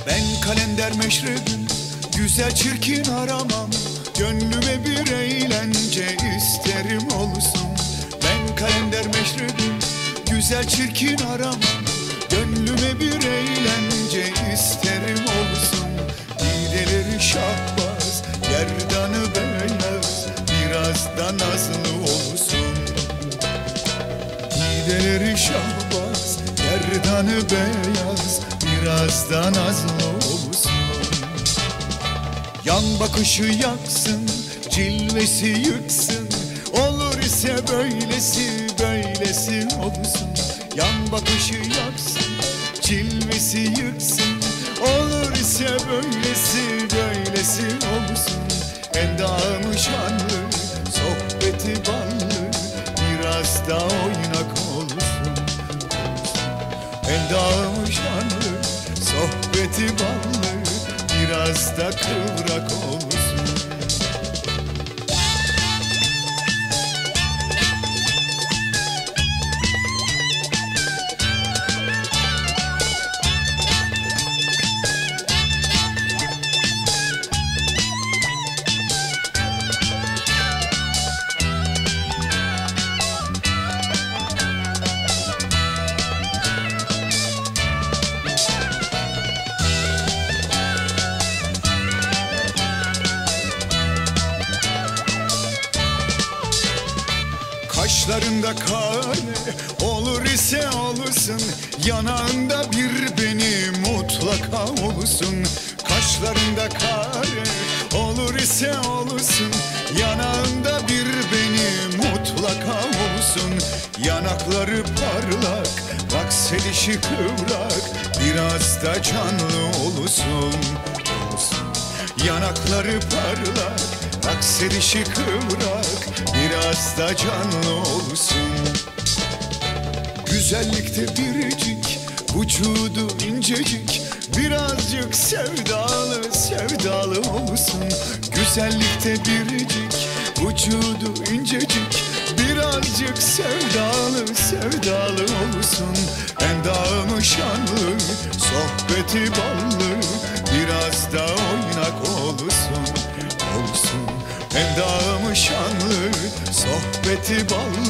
Ben kalender meşrebim, güzel çirkin aramam. Gönlüme bir eğlence isterim olsun. Ben kalender meşrebim, güzel çirkin aramam. Gönlüme bir eğlence isterim olsun. Dideleri şahbaz, gerdanı beyaz, biraz da nazlı olsun. Dideleri şahbaz, gerdanı beyaz, biraz da nazlı olsun. Yan bakışı yaksın, cilvesi yıksın. Olur ise böylesi, böylesi olsun. Yan bakışı yaksın, cilvesi yıksın. Olur ise böylesi, böylesi olsun. Endamı şanlı, sohbeti ballı, biraz da oynak olsun. Endamı şanlı, sohbeti ballı, biraz da kıvrak olsun. Kaşlarında kare olur ise olsun. Yanağında bir beni mutlaka olsun. Kaşlarında kare olur ise olsun. Yanağında bir beni mutlaka olsun. Yanakları parlak, bakselişi kıvrak, biraz da canlı olsun. Yanakları parlak, akserişi kıvrak, biraz da canlı olsun. Güzellikte biricik, vücudu incecik, birazcık sevdalı, sevdalı olsun. Güzellikte biricik, vücudu incecik, birazcık sevdalı, sevdalı olsun. Endamı şanlı, sohbeti ballı, biraz da oynak olsun, olsun. Endamı şanlı, sohbeti ballı,